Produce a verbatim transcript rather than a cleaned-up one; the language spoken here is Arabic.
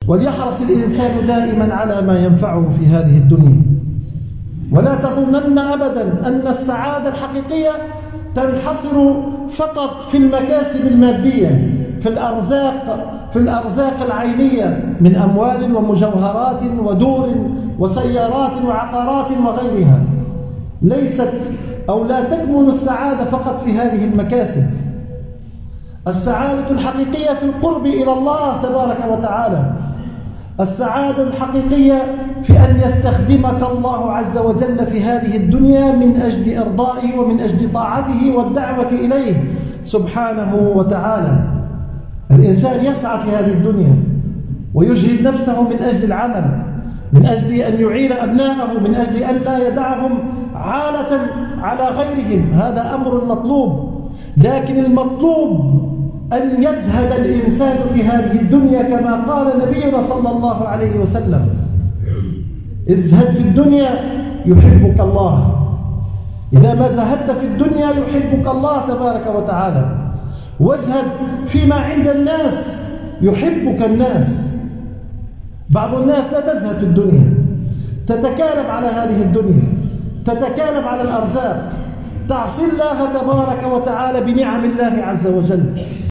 وليحرص الإنسان دائما على ما ينفعه في هذه الدنيا، ولا تظنن أبدا أن السعادة الحقيقية تنحصر فقط في المكاسب المادية، في الأرزاق في الأرزاق العينية من أموال ومجوهرات ودور وسيارات وعقارات وغيرها. ليست أو لا تكمن السعادة فقط في هذه المكاسب. السعادة الحقيقية في القرب إلى الله تبارك وتعالى. السعادة الحقيقية في أن يستخدمك الله عز وجل في هذه الدنيا من أجل إرضائه ومن أجل طاعته والدعوة إليه سبحانه وتعالى. الإنسان يسعى في هذه الدنيا ويجهد نفسه من أجل العمل، من أجل أن يعين أبناءه، من أجل أن لا يدعهم عالة على غيرهم. هذا أمر مطلوب، لكن المطلوب أن يزهد الإنسان في هذه الدنيا كما قال نبينا صلى الله عليه وسلم: ازهد في الدنيا يحبك الله. إذا ما زهدت في الدنيا يحبك الله تبارك وتعالى. وازهد فيما عند الناس يحبك الناس. بعض الناس لا تزهد في الدنيا، تتكالب على هذه الدنيا، تتكالب على الأرزاق، تعصي الله تبارك وتعالى بنعم الله عز وجل.